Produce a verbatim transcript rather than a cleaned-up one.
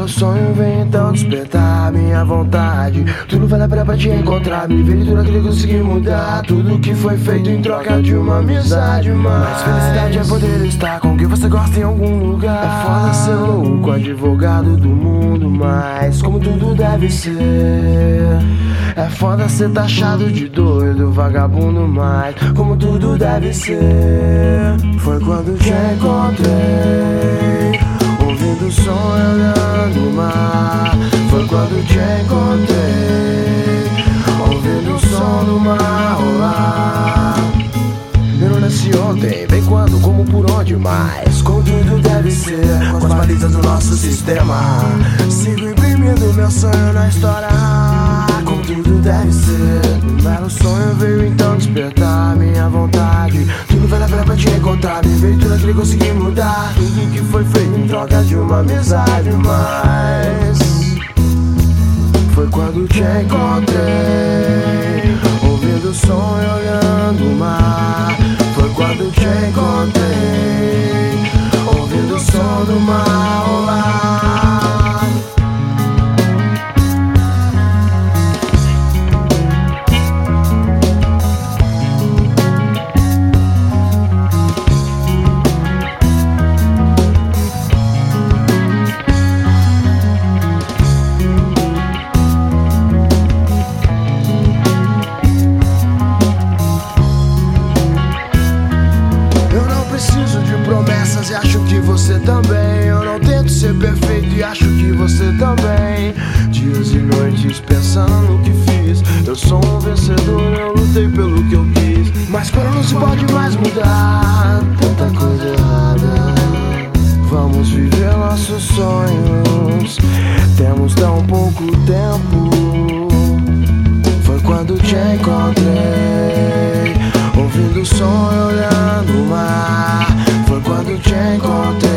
belo sonho vem então despertar minha vontade. Tudo vale a pena pra te encontrar, me ver tudo aquilo que consegui mudar. Tudo que foi feito em troca de uma amizade. Mas felicidade é poder estar com quem você gosta em algum lugar. É foda ser louco, advogado do mundo, mas como tudo deve ser. É foda ser taxado de doido, vagabundo, mas como tudo deve ser. Foi quando te encontrei, ouvindo o som e olhando o mar. Foi quando te encontrei, ouvindo o som do mar rolar. Eu não nasci ontem, bem quando, como, por onde, mas como tudo deve ser, com as balizas do nosso sistema. Sigo imprimindo meu sonho na história, como tudo deve ser. Um belo sonho veio então despertar minha vontade. Tudo vale a pena pra te encontrar, me veio tudo aquilo que consegui mudar. Tudo que foi feito em troca de uma amizade. Mas foi quando te encontrei, ouvindo o som e olhando o mar. Foi quando te encontrei, ouvindo o som do mar rolar. Preciso de promessas e acho que você também. Eu não tento ser perfeito e acho que você também. Dias e noites pensando no que fiz. Eu sou um vencedor, eu lutei pelo que eu quis. Mas quando não se pode mais mudar, tanta coisa errada. Vamos viver nossos sonhos, temos tão pouco tempo. Foi quando te encontrei, ouvindo o som e olhando o mar. Foi quando te encontrei,